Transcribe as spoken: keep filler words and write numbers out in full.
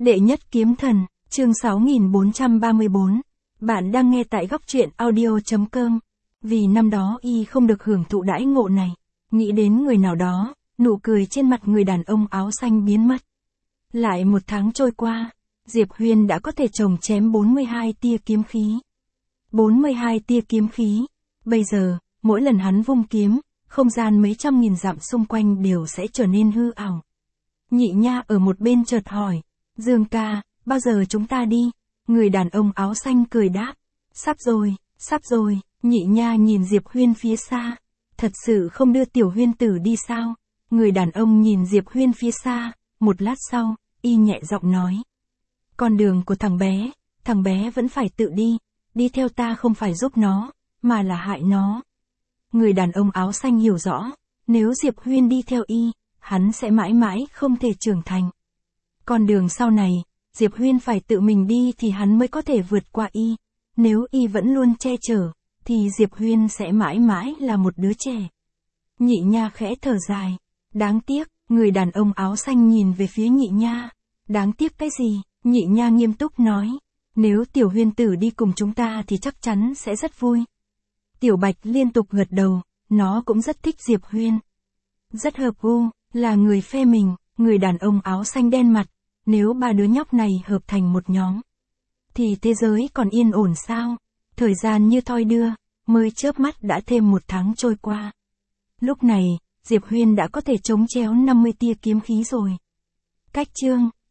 Đệ nhất kiếm thần, chương sáu nghìn bốn trăm ba mươi bốn. Bạn đang nghe tại góc truyện audio chấm com. Vì năm đó y không được hưởng thụ đãi ngộ này. Nghĩ đến người nào đó, nụ cười trên mặt người đàn ông áo xanh biến mất. Lại một tháng trôi qua, Diệp Huyên đã có thể chồng chém bốn mươi hai tia kiếm khí. bốn mươi hai tia kiếm khí. Bây giờ, mỗi lần hắn vung kiếm, không gian mấy trăm nghìn dặm xung quanh đều sẽ trở nên hư ảo. Nhị Nha ở một bên chợt hỏi, Dương ca, bao giờ chúng ta đi? Người đàn ông áo xanh cười đáp, sắp rồi, sắp rồi. Nhị Nha nhìn Diệp Huyên phía xa, thật sự không đưa tiểu Huyên tử đi sao? Người đàn ông nhìn Diệp Huyên phía xa, một lát sau, y nhẹ giọng nói. Con đường của thằng bé, thằng bé vẫn phải tự đi, đi theo ta không phải giúp nó, mà là hại nó. Người đàn ông áo xanh hiểu rõ, nếu Diệp Huyên đi theo y, hắn sẽ mãi mãi không thể trưởng thành. Con đường sau này, Diệp Huyên phải tự mình đi thì hắn mới có thể vượt qua y. Nếu y vẫn luôn che chở, thì Diệp Huyên sẽ mãi mãi là một đứa trẻ. Nhị Nha khẽ thở dài. Đáng tiếc, người đàn ông áo xanh nhìn về phía Nhị Nha. Đáng tiếc cái gì? Nhị Nha nghiêm túc nói. Nếu tiểu Huyên tử đi cùng chúng ta thì chắc chắn sẽ rất vui. Tiểu Bạch liên tục gật đầu, nó cũng rất thích Diệp Huyên. Rất hợp gu, là người phe mình, người đàn ông áo xanh đen mặt. Nếu ba đứa nhóc này hợp thành một nhóm, thì thế giới còn yên ổn sao? Thời gian như thoi đưa, mới chớp mắt đã thêm một tháng trôi qua. Lúc này, Diệp Huyên đã có thể chống chéo năm mươi tia kiếm khí rồi. Cách chương